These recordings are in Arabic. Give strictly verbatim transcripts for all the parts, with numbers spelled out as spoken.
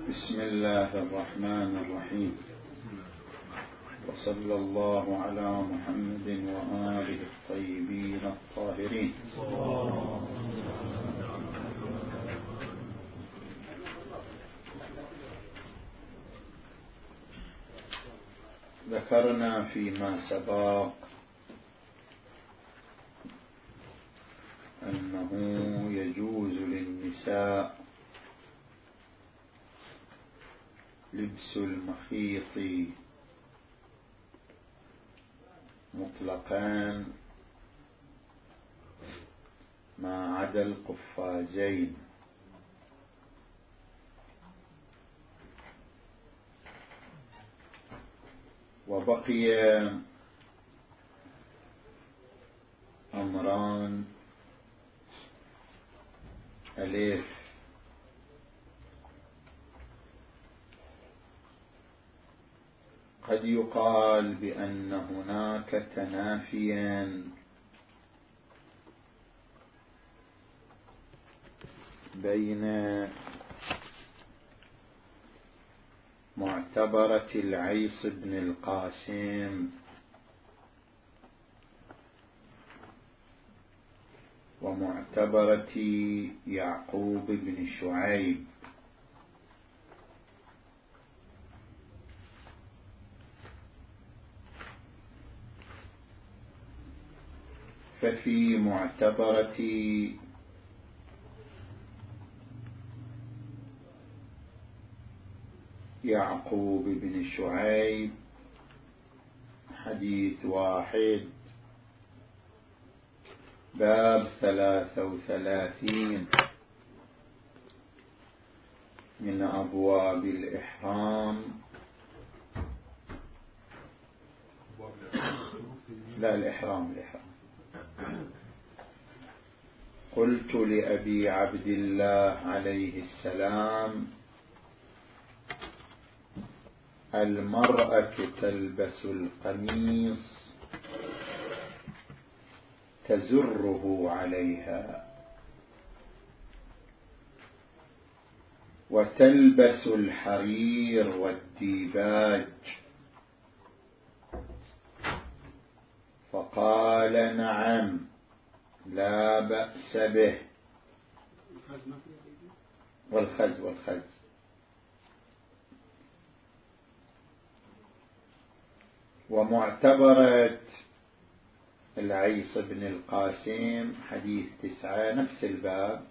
بسم الله الرحمن الرحيم، وصلى الله على محمد وآله الطيبين الطاهرين. ذكرنا فيما سبق أنه يجوز للنساء لبس المخيط مطلقا ما عدا القفازين، وبقي أمران: ألف، قد يقال بأن هناك تنافيا بين معتبرة العيص بن القاسم ومعتبرة يعقوب بن شعيب، ففي معتبرة يعقوب بن شعيب حديث واحد، باب ثلاثة وثلاثين من أبواب الإحرام. لا، الإحرام الإحرام قلت لأبي عبد الله عليه السلام: المرأة تلبس القميص تزره عليها، وتلبس الحرير والديباج. فقال: نعم، لا بأس به. والخز والخز ومعتبرة العيص بن القاسم حديث تسعة، نفس الباب: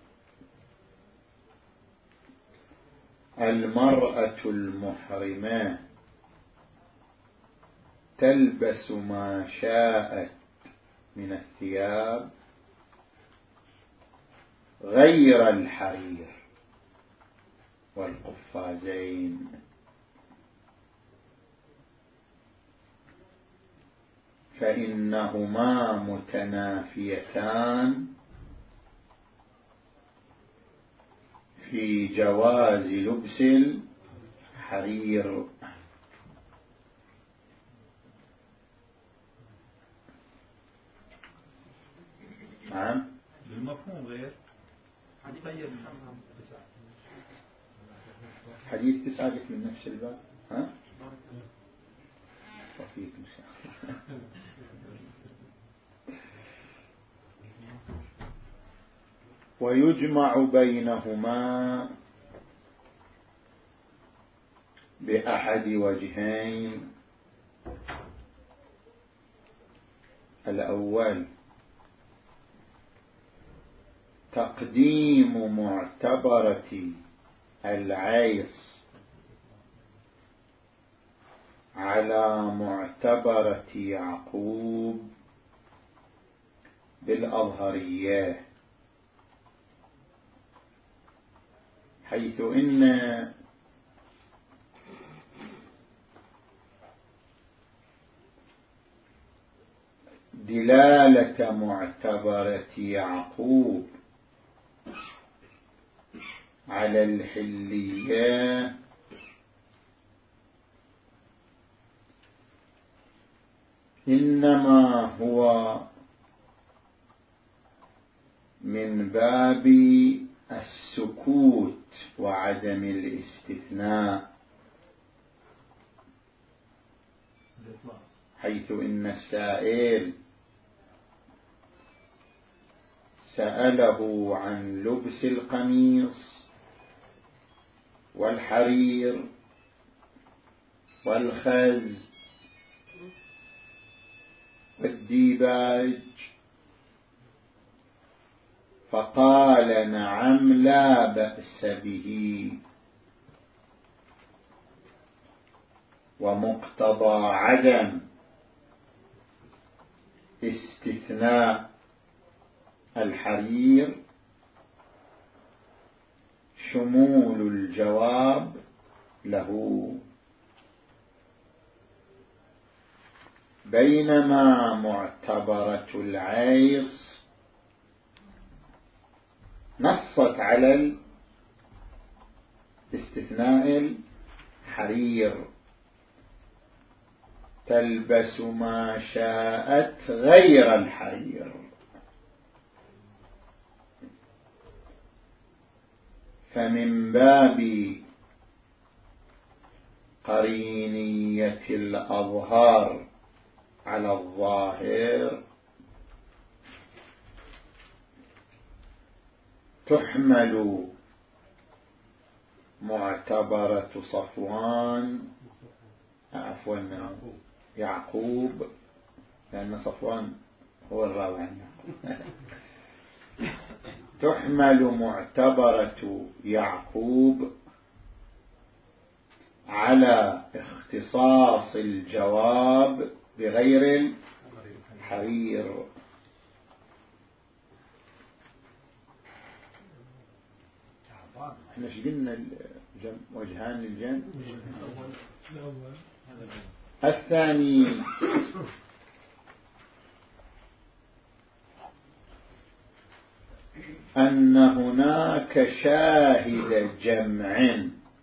المرأة المحرمة تلبس ما شاءت من الثياب غير الحرير والقفازين. فإنهما متنافيتان في جواز لبس الحرير. نعم، بالمفهوم غير حديث تسعة من نفس الباب. ها وفيك إن شاء الله. ويجمع بينهما بأحد وجهين: الأول تقديم معتبرة العيص على معتبرة يعقوب بالأظهرية، حيث إن دلالة معتبرة يعقوب على الحلية إنما هو من باب السكوت وعدم الاستثناء، حيث إن السائل سأله عن لبس القميص والحرير والخز والديباج، فقال نعم لا بأس به، ومقتضى عدم استثناء الحرير شمول الجواب له، بينما معتبرة العيص نصت على استثناء الحرير، تلبس ما شاءت غير الحرير، فمن باب قرينية الأظهار على الظاهر تحمل معتبرة صفوان عفوا يعقوب، لأن صفوان هو الراوي عن يعقوب تحمل معتبرة يعقوب على اختصاص الجواب بغير الحرير. احنا ايش قلنا وجهان للجمع؟ الثاني أن هناك شاهد جمع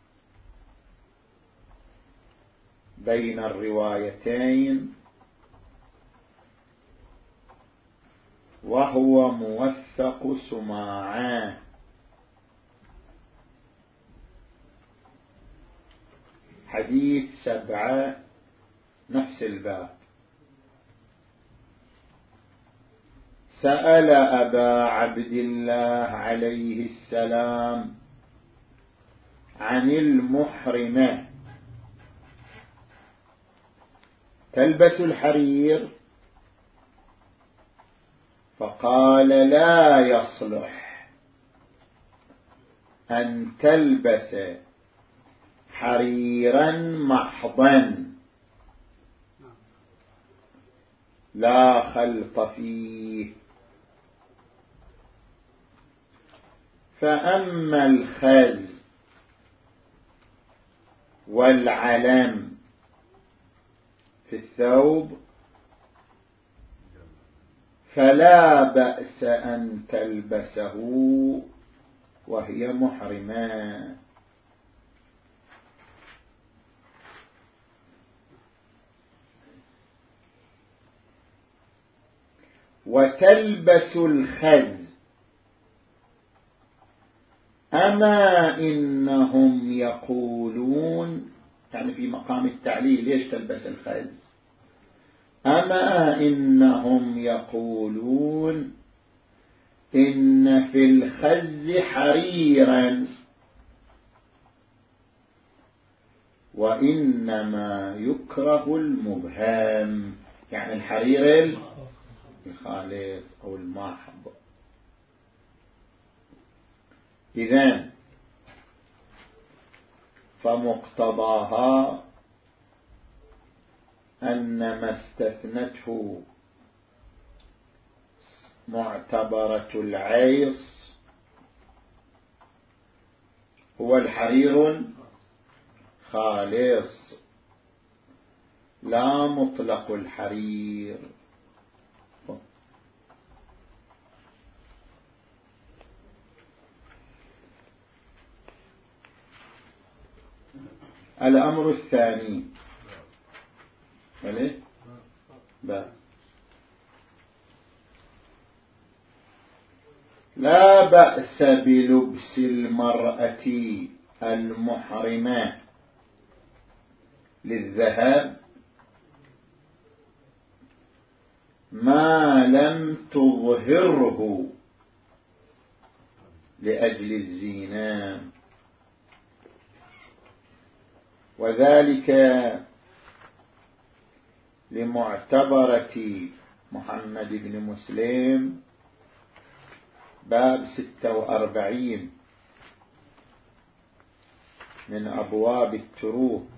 بين الروايتين، وهو موثق سماعان، حديث سبعة نفس الباب: سأل أبا عبد الله عليه السلام عن المحرمة تلبس الحرير، فقال لا يصلح أن تلبس حريرا محضا لا خلط فيه، فأما الخز والعلم في الثوب فلا بأس أن تلبسه وهي محرمة. وتلبس الخز، أما إنهم يقولون، يعني في مقام التعليل ليش تلبس الخز؟ أما إنهم يقولون إن في الخز حريرا، وإنما يكره المبهم، يعني الحرير الخالص أو الماحض. إذن فمقتضاها أن ما استثنته معتبرة العيص هو الحرير خالص لا مطلق الحرير. الأمر الثاني عليه با لا بأس بلبس المرأة المحرمة للذهب ما لم تظهره لأجل الزينة، وذلك لمعتبرة محمد بن مسلم باب ستة وأربعين من أبواب التروك.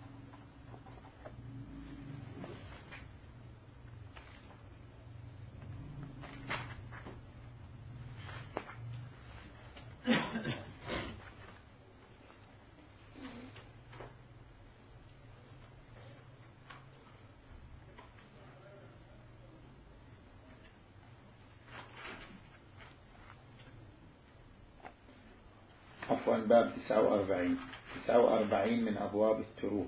عفوا باب تسعة وأربعين تسعة وأربعين من أبواب التروك.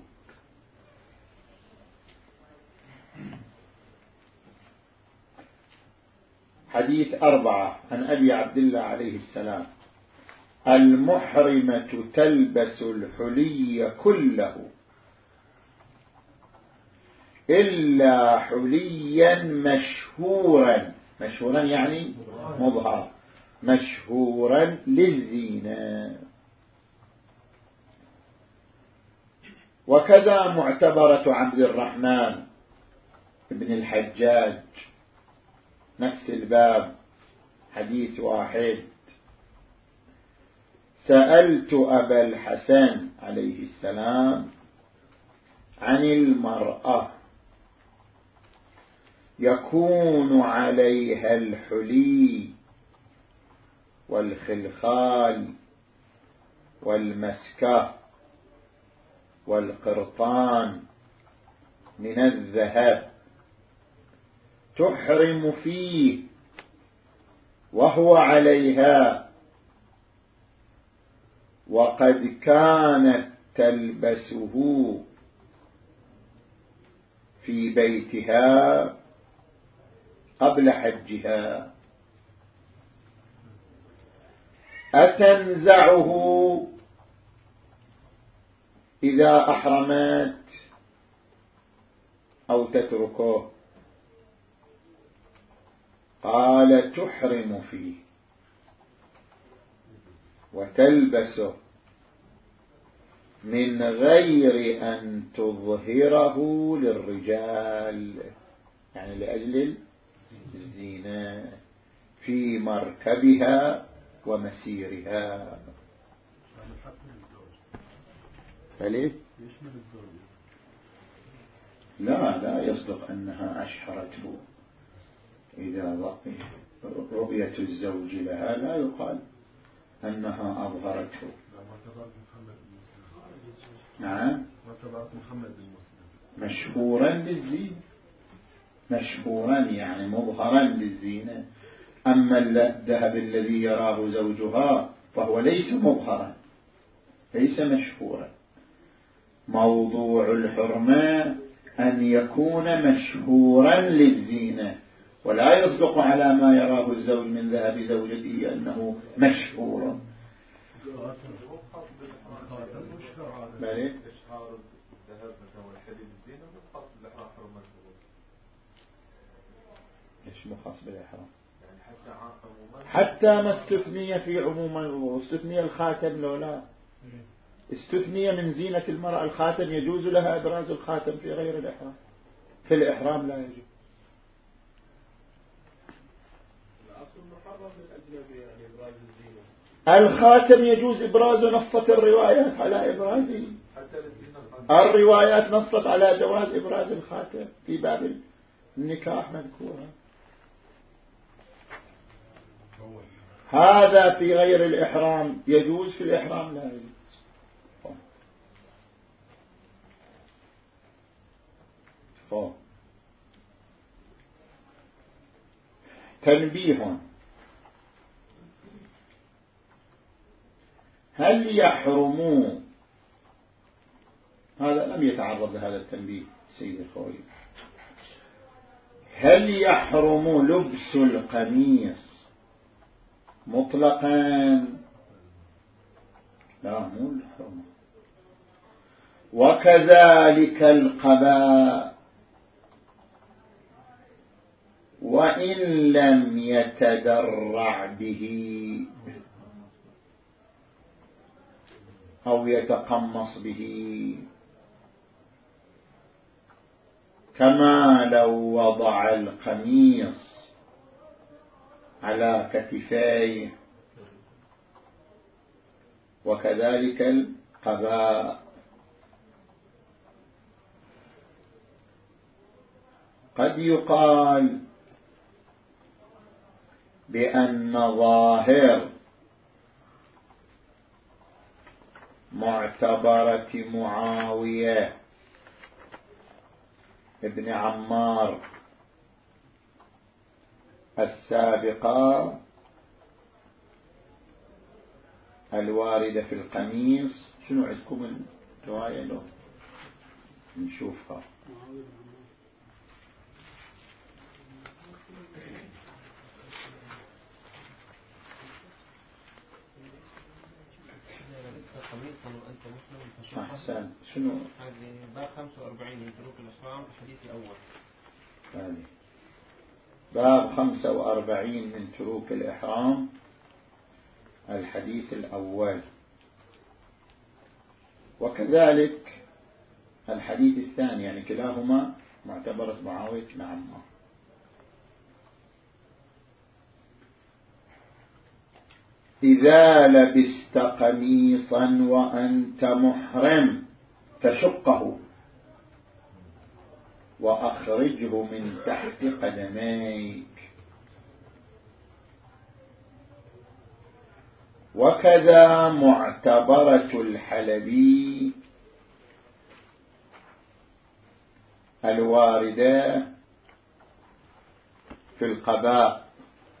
حديث أربعة عن أبي عبد الله عليه السلام: المحرمة تلبس الحلي كله إلا حليا مشهورا، مشهورا يعني مظهر، مشهورا للزينة. وكذا معتبرة عبد الرحمن بن الحجاج نفس الباب حديث واحد: سألت أبا الحسن عليه السلام عن المرأة يكون عليها الحلي والخلخال والمسكة والقرطان من الذهب تحرم فيه وهو عليها، وقد كانت تلبسه في بيتها قبل حجها، أتنزعه إذا أحرمت أو تتركه؟ قال: تحرم فيه وتلبسه من غير أن تظهره للرجال، يعني لأجل الزينة في مركبها ومسيرها. فليه؟ لا لا يصدق أنها أشهرته. إذا رؤية الزوج لها لا يقال أنها أظهرته. نعم، مشهورا للزينة، مشهورا يعني مظهرا للزينة. أما الذهب الذي يراه زوجها فهو ليس مظهرا، ليس مشهورا. موضوع الحرمة أن يكون مشهورا للزينة، ولا يصدق على ما يراه الزوج من ذهب زوجته أنه مشهور. بلى ايش مخص بالإحرام؟ حتى ما استثني في عموما، استثني الخاتم لو لا استثني من زينة المرأة الخاتم، يجوز لها إبراز الخاتم في غير الإحرام، في الإحرام لا يجوز. الخاتم يجوز إبراز، نصت الروايات على إبرازه، الروايات نصت على جواز إبراز الخاتم في باب النكاح مذكورة. هذا في غير الإحرام يجوز، في الإحرام لا يجوز. فو. تنبيه: هل يحرم، هذا لم يتعرض لهذا التنبيه السيد الخوي، هل يحرم لبس القميص مطلقا لا مو الحرمة. وكذلك القباء وإن لم يتدرع به أو يتقمص به، كما لو وضع القميص على كتفيه، وكذلك القباء. قد يقال بأن ظاهر معتبرة معاوية ابن عمار السابقة الواردة في القميص، شنو عندكم الرواية له نشوفها؟ أحسن. شنو هذه باب خمسة وأربعين من تروك الإحرام الحديث الأول. ثاني باب خمسة وأربعين من تروك الإحرام الحديث الأول، وكذلك الحديث الثاني، يعني كلاهما معتبرة معاوية بن عمار. إذا لبست قميصا وأنت محرم فشقه وأخرجه من تحت قدميك. وكذا معتبرة الحلبي الواردة في القباء،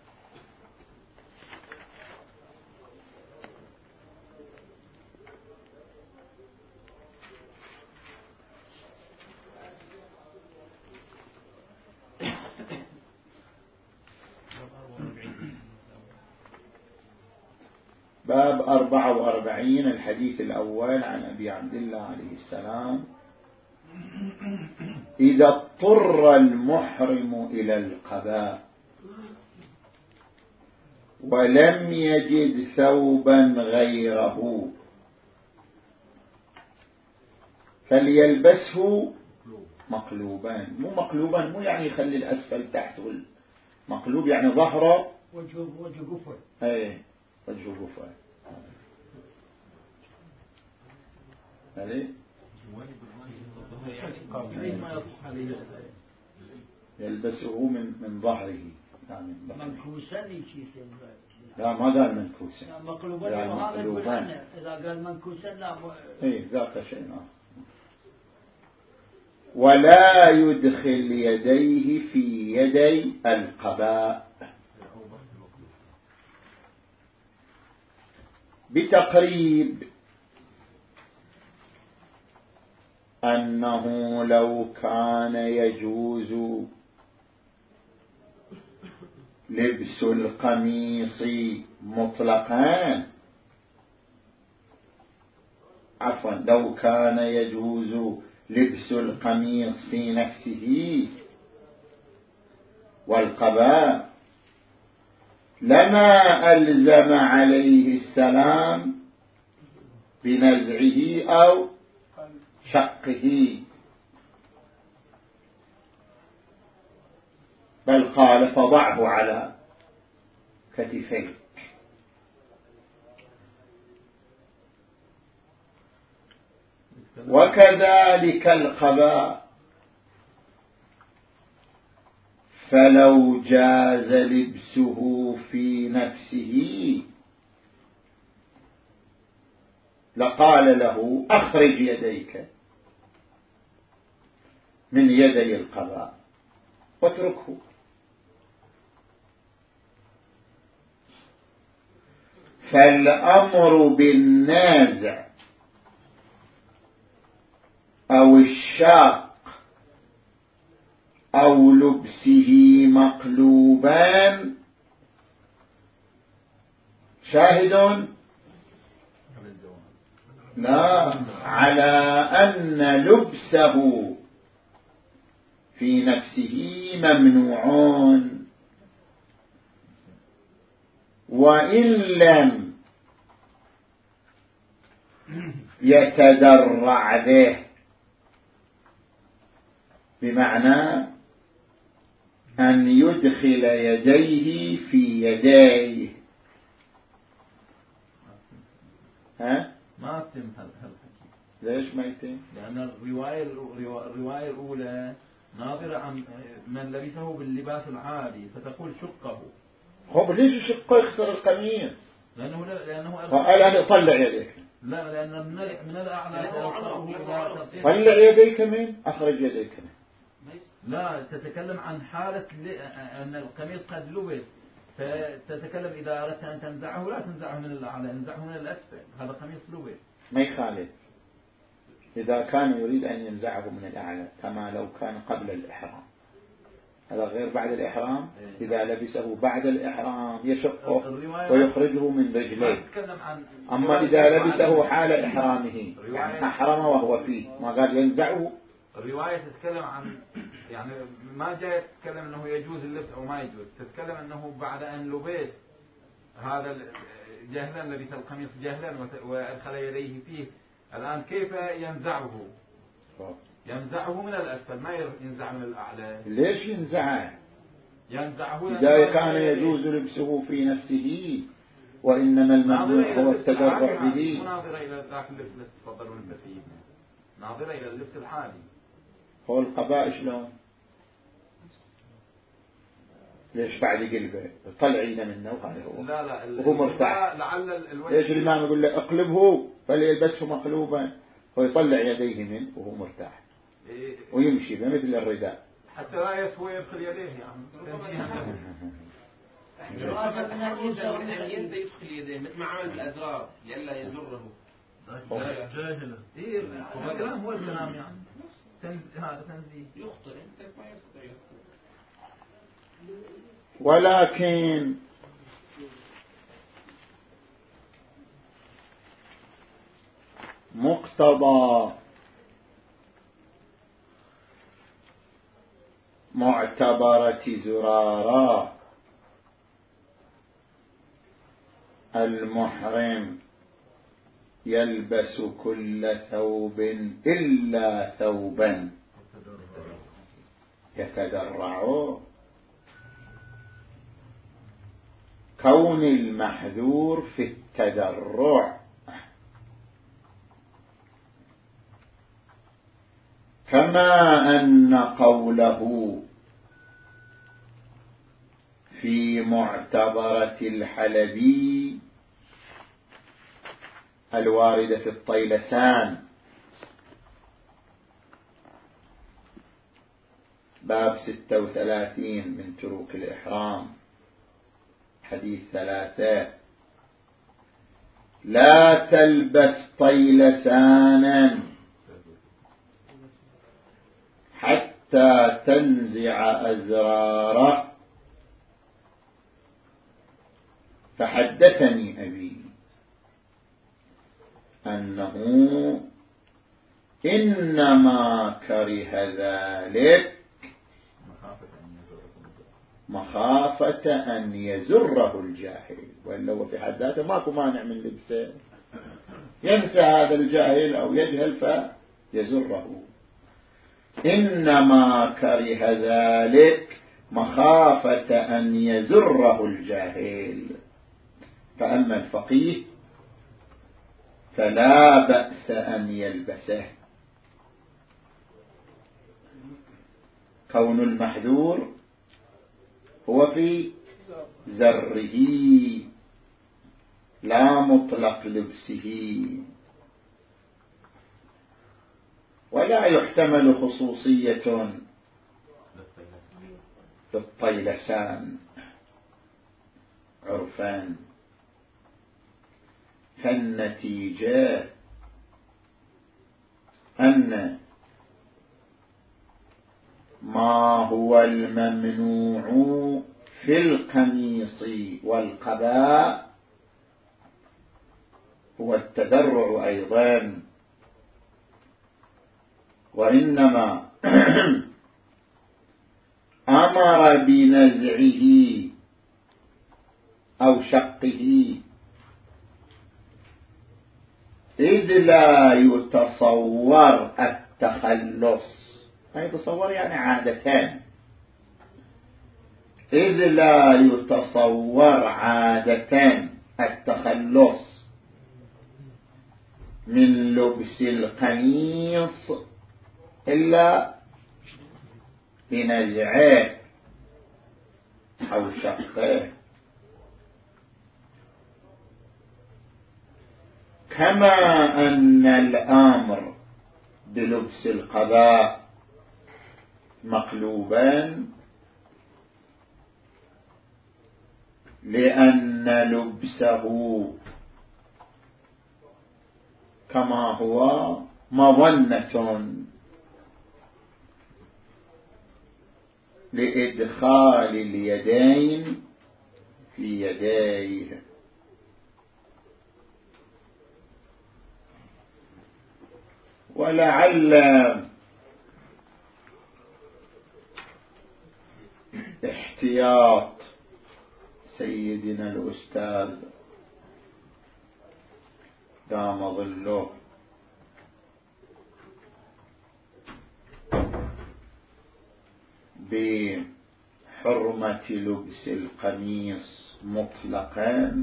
باب أربعة وأربعين الحديث الأول عن أبي عبد الله عليه السلام: إذا اضطر المحرم إلى القباء ولم يجد ثوبا غيره فليلبسه مقلوبا. مو مقلوبا مو يعني يخلي الأسفل تحت، مقلوب يعني ظهره وجه وجه قفل. ايه وجه قفل. هذه يلبسه من من ظهره، يعني منكوسا. لا ما قال منكوسا، مقلوبا. هذا إذا قال منكوسا لا ايه ذاك شيء آخر. ولا يدخل يديه في يدي القباء، بتقريب أنه لو كان يجوز لبس القميص مطلقا، عفوا لو كان يجوز لبس القميص في نفسه والقباء لما ألزم عليه السلام بنزعه أو شقه، بل قال فضعه على كتفيك. وكذلك القباء، فلو جاز لبسه في نفسه لقال له أخرج يديك من يدي القباء واتركه. فالأمر بالنازع أو الشاق أو لبسه مقلوبان شاهد لا على أن لبسه في نفسه ممنوع، وإن لم يتدرع به، بمعنى أن يدخل يديه في يديه. ها؟ ما تم هالحكي. ليش ما يتم؟ لأن الرواية الرواية الأولى ناظرة عن من لبسه باللباس العادي، فتقول شقه. هو ليش شقه يخسر القميص؟ لأنه لأنه قال أنا طلع يديك. لا، لأن من من الأعلى طلع يديك من أخرج يديك من. لا، تتكلم عن حالة أن القميص قد لبس، فتتكلم إذا أردت أن تنزعه لا تنزعه من الأعلى، انزعه من الأسفل. هذا قميص لبس ما يخالف إذا كان يريد أن ينزعه من الأعلى، كما لو كان قبل الإحرام. هذا غير بعد الإحرام. إذا لبسه بعد الإحرام يشقه ويخرجه من رجليه. أما إذا لبسه حال إحرامه، يعني أحرم وهو فيه، ما قال ينزعه. الرواية تتكلم عن يعني ما جاء تتكلم أنه يجوز اللبس أو ما يجوز، تتكلم أنه بعد أن لبس هذا جهلا، لبس القميص جهلا وأدخل يديه فيه، الآن كيف ينزعه؟ ينزعه من الأسفل، ما ينزع من الأعلى. ليش ينزعه؟ ينزعه إذا كان يجوز لبسه في نفسه، وإنما الممنوع هو التدرع به. ناظرة إلى ذاك اللبس اللي تفضلون فيه، ناظرة إلى اللبس الحالي. هو القباء شلون؟ ليش بعد قلبه طلع ايده منه وهذا هو. لا لا، وهو مرتاح. لعل الوجه. ليش الإمام يقول له اقلبه فليلبسه مقلوبا، ويطلع يديه منه وهو مرتاح ويمشي بمثل الرداء حتى لا يسوي يدخل يديه يعني ينزل يدخل يديه مثل ما عمل بالأزرار لئلا يزره. جاهلا. إيه الكلام هو الكلام يعني. هذا تنزيه يخطر انت ما يستطيع. ولكن مقتضى معتبرة زرارة المحرم يلبس كل ثوب إلا ثوبا يتدرع، كون المحذور في التدرع، كما أن قوله في معتبرة الحلبي الواردة في الطيلسان باب ستة وثلاثين من تروك الإحرام حديث ثلاثة: لا تلبس طيلسانا حتى تنزع أزراره. فحدثني أبي أنه إنما كره ذلك مخافة أن يزره الجاهل، وإلا هو في حد ذاته ماكو مانع من لبسه، ينسى هذا الجاهل أو يجهل فيزره. إنما كره ذلك مخافة أن يزره الجاهل. فأما الفقيه فلا بأس أن يلبسه. كون المحذور هو في زره لا مطلق لبسه، ولا يحتمل خصوصية للطيلسان عرفان. فالنتيجة أن ما هو الممنوع في القميص والقباء هو التدرع أيضا، وإنما أمر بنزعه أو شقه إذ لا يتصور التخلص. ما يتصور يعني عادتان. إذ لا يتصور عادتان التخلص من لبس القميص إلا بنزعه أو شقه، كما أن الأمر بلبس القباء مقلوبان، لأن لبسه كما هو مظنة لإدخال اليدين في يديه. ولعل احتياط سيدنا الأستاذ دام ظله بحرمة لبس القميص مطلقا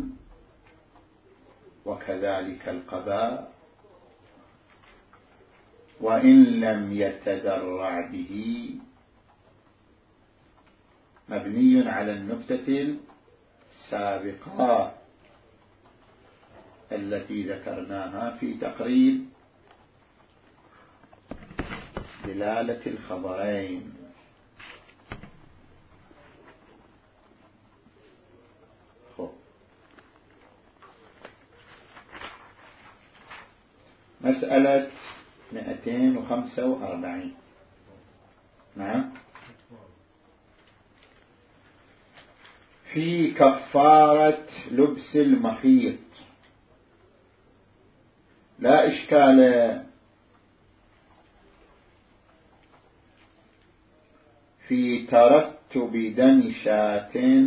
وكذلك القباء، وإن لم يتدرع به، مبني على النكتة السابقة التي ذكرناها في تقريب دلالة الخبرين. مسألة مئتين وخمسة وأربعين. نعم. في كفارة لبس المخيط لا إشكال في ترتب دم شاة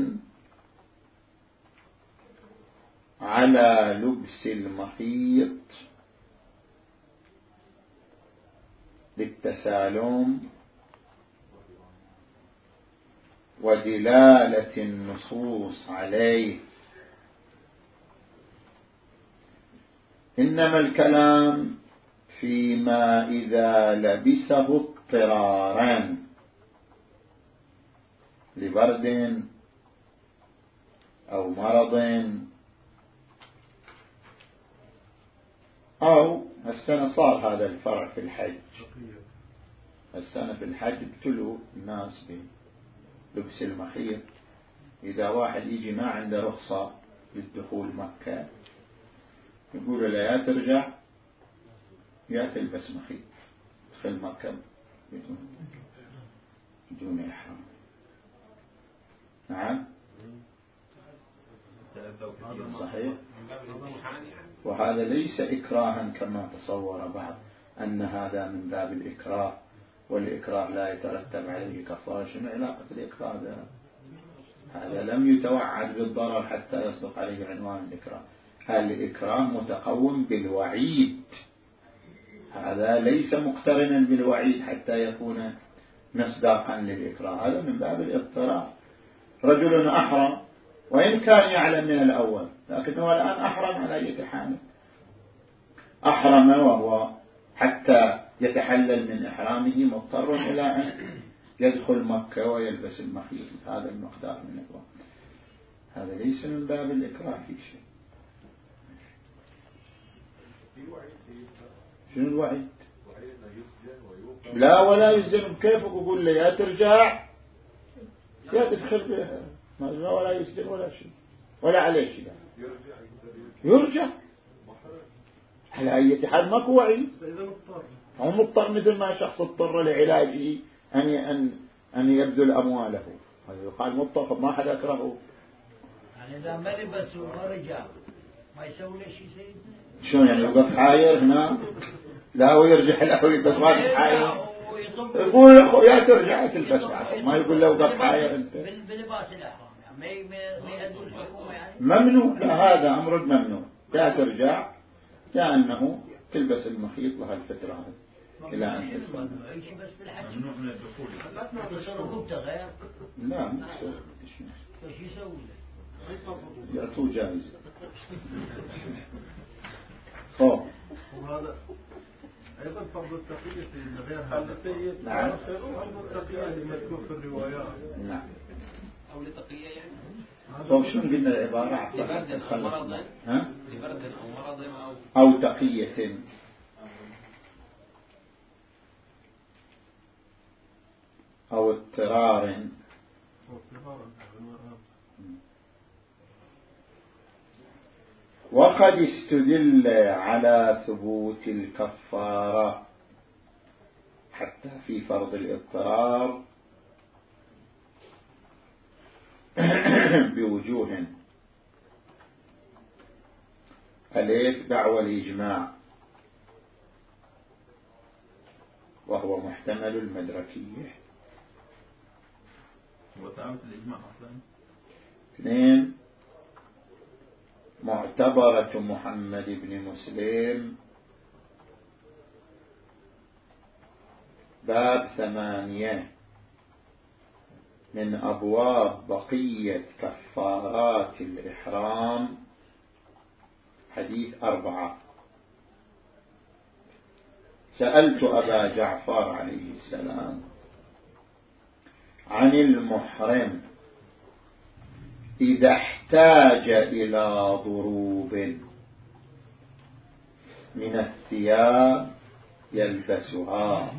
على لبس المخيط للتسالم ودلالة النصوص عليه، إنما الكلام فيما إذا لبسه اضطرارا لبرد أو مرض، أو السنة صار هذا الفرع في الحج. السنة في الحج ابتلوا الناس بلبس المخيط. إذا واحد يجي ما عنده رخصة للدخول مكة، يقول له يا ترجع يا تلبس مخيط، تدخل مكة بدون بدون إحرام. نعم صحيح. وهذا ليس إكراها كما تصور بعض، أن هذا من باب الإكراه، والإكراه لا يترتب عليه كفارة. شنو علاقة الإكراه هذا؟ هذا لم يتوعد بالضرر حتى يصدق عليه عنوان الإكراه. الإكراه متقوم بالوعيد، هذا ليس مقترنا بالوعيد حتى يكون مصداقا للإكراه. هذا من باب الاضطرار. رجل أحرم وإن كان يعلم من الأول، لكنه الآن أحرم على أي حال، أحرم وهو حتى يتحلل من إحرامه مضطر إلى أن يدخل مكة ويلبس المخيط. هذا المقدار من الوقت، هذا ليس من باب الإكراه في شيء. شنو الوعيد؟ لا ولا يسجن. كيف أقول له يا ترجع يا تدخل بها، ما ولا يسجن ولا شيء ولا عليه شيء. يرجع على أي حال، ماكو وعيد. هو مضطر مثل ما شخص اضطر لعلاجه أن أن أن يبذل أمواله، هذا يقال مضطر، ما حدا يكرهه. يعني إذا ما لبس ورجع ما يسوي له شيء سيدنا؟ شلون يعني يوقف حاير هنا؟ لا ويرجع له ويلبس واقف حاير. يقول يا ترجع تلبس ما يقول له وقف حاير انت بلباس الاحرام يعني ما يأذوا الحكومه يعني ممنوع. لا هذا امر ممنوع. لا ترجع كأنه تلبس المخيط لها الفترة هذه إلى أن تدخل. بس بالحج ممنوع من الدخول. لا تصرفه غير. لا مو ايش يسوي؟ يعطوه جائزة. خوف. وهذا أيضا فرض التقية في غير هذا. نعم. فرض التقية اللي مذكور في الروايات. نعم. أو لتقية يعني. طيب شنو قلنا العبارة؟ لبرد أو مرض. ها؟ لبرد أو مرض أو. أو تقية. أو اضطرار. وقد استدل على ثبوت الكفارة حتى في فرض الاضطرار بوجوه الإتباع والإجماع وهو محتمل المدركية. وثابت الإجماع أصلا. اثنين معتبرة محمد بن مسلم باب ثمانية من أبواب بقية كفارات الإحرام حديث أربعة. سألت أبا جعفر عليه السلام عن المحرم إذا احتاج إلى ضروب من الثياب يلبسها،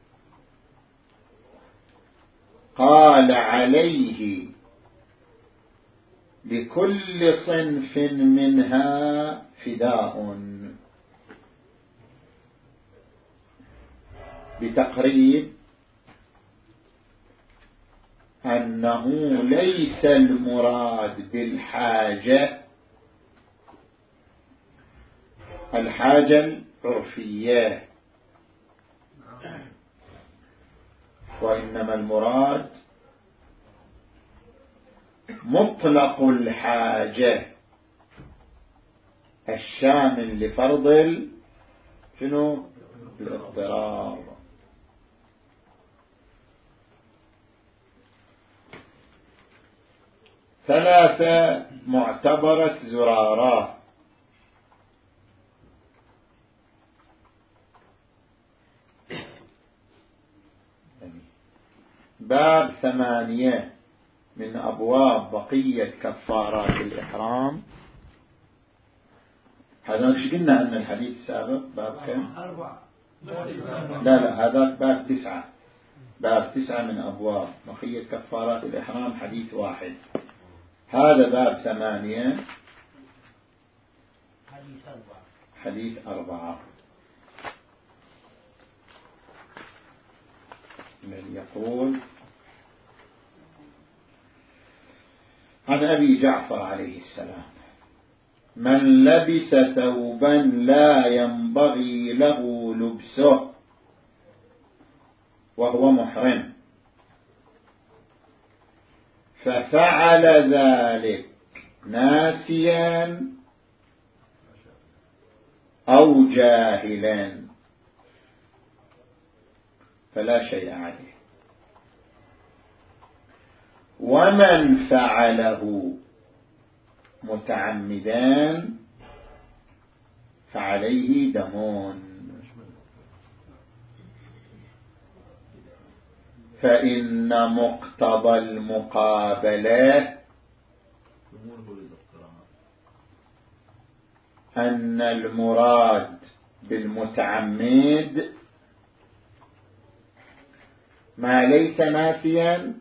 قال عليه لكل صنف منها فداء، بتقريب أنه ليس المراد بالحاجة الحاجة العرفية، وإنما المراد مطلق الحاجة الشامل لفرض شنو الاضطرار. ثلاثة معتبرة زرارة باب ثمانية من أبواب بقية كفارات الإحرام. هذا ايش قلنا أن الحديث السابق باب كم؟ أربعة. لا لا هذا باب تسعة. باب تسعة من أبواب بقية كفارات الإحرام حديث واحد. هذا باب ثمانية حديث أربعة. حديث أربعة. من يقول عن أبي جعفر عليه السلام من لبس ثوبا لا ينبغي له لبسه وهو محرم ففعل ذلك ناسيا أو جاهلا فلا شيء عليه، ومن فعله متعمدا فعليه دمون، فإن مقتضى المقابلة أن المراد بالمتعمد ما ليس ناسيا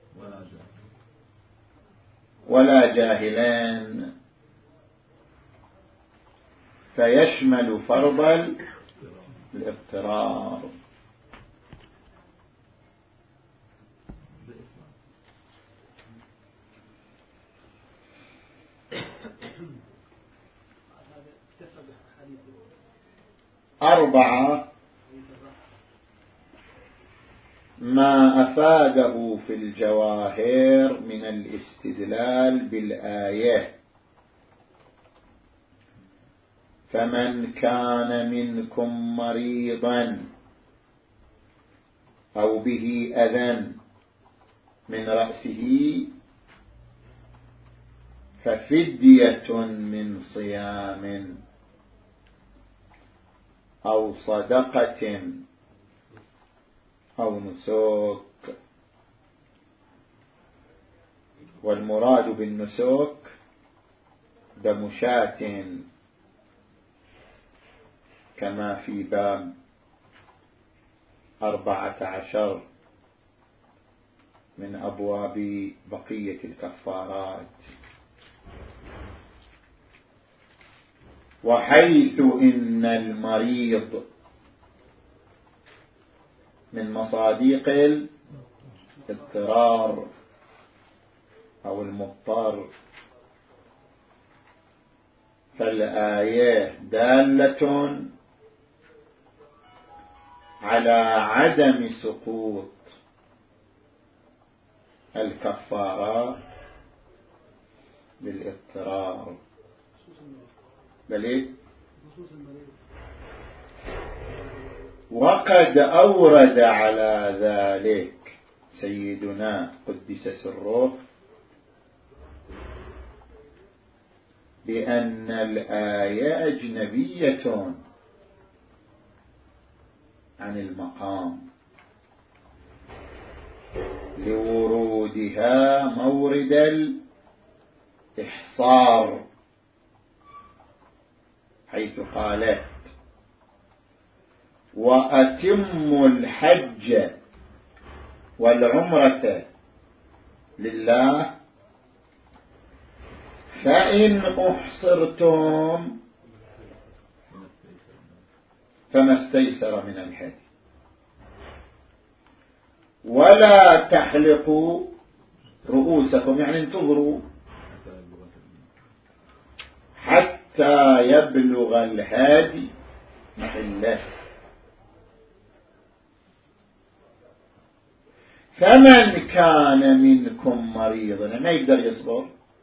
ولا جاهلان، فيشمل فرض الاضطرار. أربعة ما أفاده في الجواهر من الاستدلال بالآية. فمن كان منكم مريضا أو به أذى من رأسه ففدية من صيام أو صدقة أو نسك. والمراد بالنسك دم شاة كما في باب أربعة عشر من أبواب بقية الكفارات. وحيث إن المريض من مصاديق الاضطرار أو المضطر فالآية دالة على عدم سقوط الكفارات بالاضطرار. بل وقد أورد على ذلك سيدنا قدس سره بأن الآية أجنبية عن المقام لورودها مورد الإحصار، حيث قالت وأتموا الحج والعمرة لله فإن أحصرتم فما استيسر من الهدي ولا تحلقوا رؤوسكم، يعني انتظروا حتى يبلغ الهادي محله. فمن كان منكم مريضا ما يقدر يصبر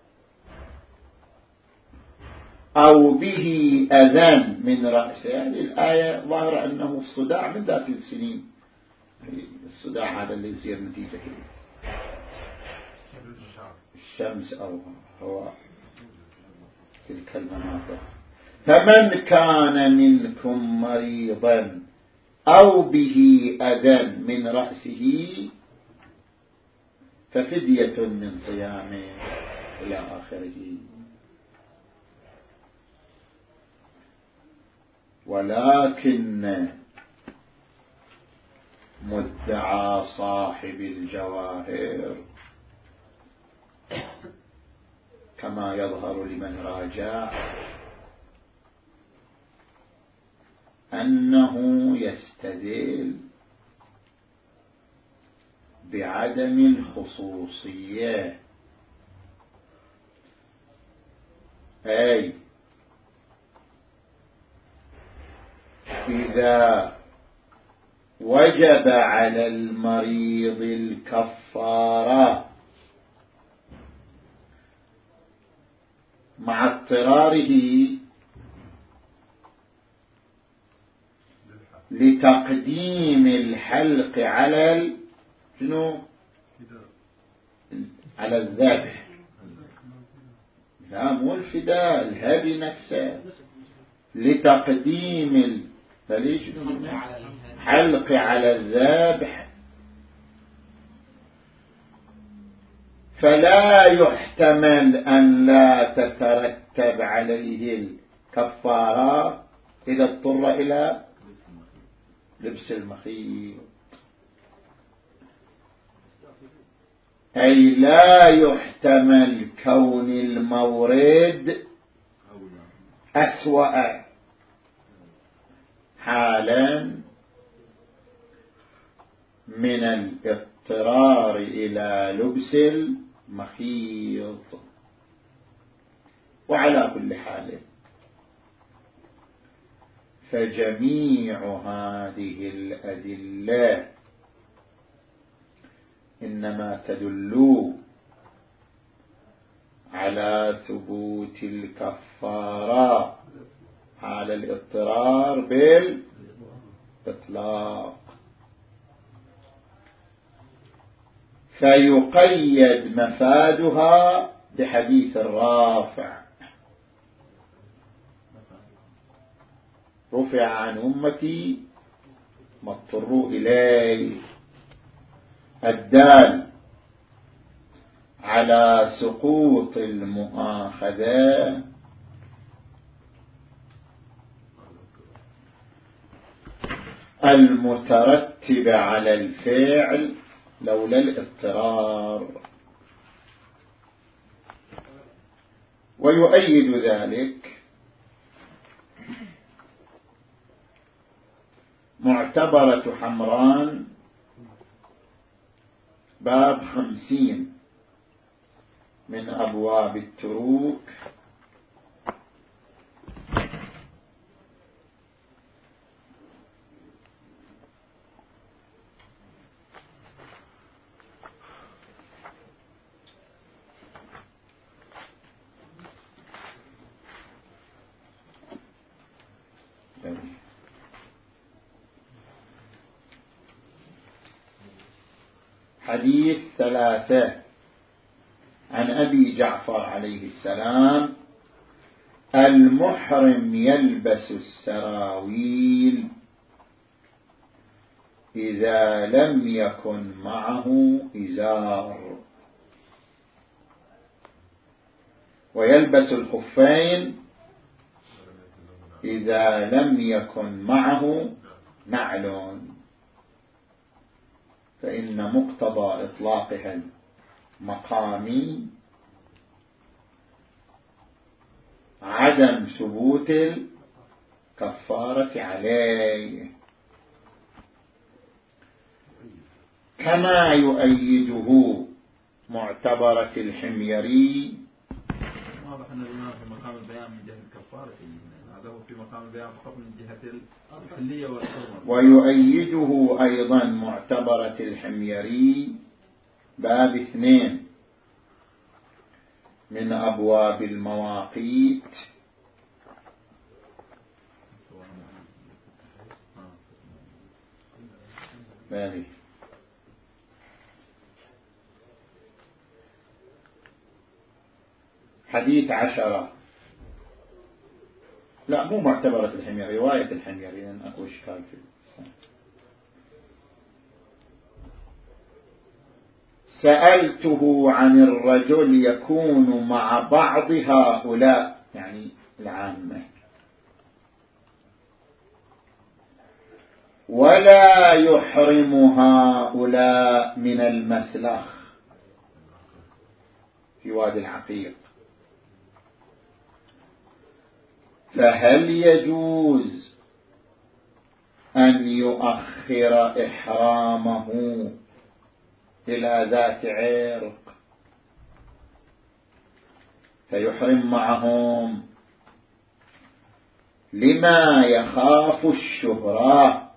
أو به أذى من رأسه، هذه الآية ظاهرة أنه الصداع من ذات السنين، الصداع هذا اللي يصير نتيجة الشمس أو هو تلك المناطق. فمن كان منكم مريضا أو به أذى من رأسه ففدية من صيام إلى آخره. ولكن مدعى صاحب الجواهر كما يظهر لمن راجع أنه يستدل بعدم الخصوصية، أي إذا وجب على المريض الكفارة مع اضطراره لتقديم الحلق على شنو على الذبح، لا مو الفداء، الهدي نفسه، لتقديم الحلق على الذبح، فلا يحتمل أن لا تترتب عليه الكفارة إذا اضطر إلى لبس المخيط، أي لا يحتمل كون المورد أسوأ حالا من الاضطرار إلى لبس المخيط. وعلى كل حال فجميع هذه الأدلة إنما تدل على ثبوت الكفارة على الاضطرار بالإطلاق، فيقيد مفادها بحديث الرافع: رفع عن أمتي ما اضطروا إليه، الدال على سقوط المؤاخذة المترتب على الفعل لولا الاضطرار. ويؤيد ذلك معتبرة حمران باب خمسين من أبواب التروك، حديث ثلاثة عن أبي جعفر عليه السلام: المحرم يلبس السراويل إذا لم يكن معه إزار، ويلبس الخفين إذا لم يكن معه نعل، فإن مقتضى إطلاقها المقامي عدم ثبوت الكفارة عليه، كما يؤيده معتبرة الحميري. واضح أن الإمام في مقام البيان من جهة الكفارة، هذا هو في مقام البيان فقط من جهة الحلية والحرمة. ويؤيده أيضا معتبرة الحميري باب اثنين من أبواب المواقيت، مالي حديث عشرة، لا مو معتبرة الحميري، رواية الحميري، لأن أكو إشكال في السنة. سألته عن الرجل يكون مع بعض هؤلاء، يعني العامة، ولا يحرم هؤلاء من المسلخ في وادي العقيق، فهل يجوز أن يؤخر إحرامه إلى ذات عرق فيحرم معهم لما يخاف الشهرة؟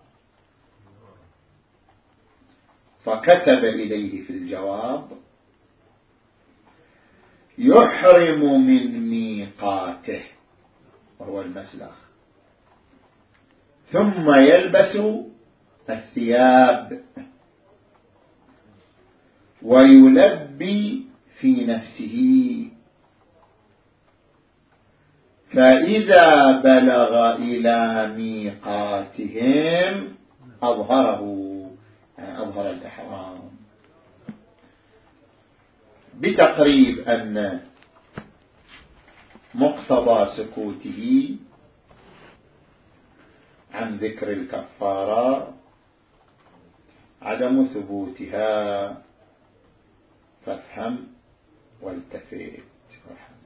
فكتب إليه في الجواب: يحرم من ميقاته وهو المسلخ، ثم يلبس الثياب ويلبي في نفسه، فإذا بلغ إلى ميقاتهم أظهره، يعني أظهر الإحرام، بتقريب أن مقتضى سكوته عن ذكر الكفارة عدم ثبوتها، فافهم والتفت.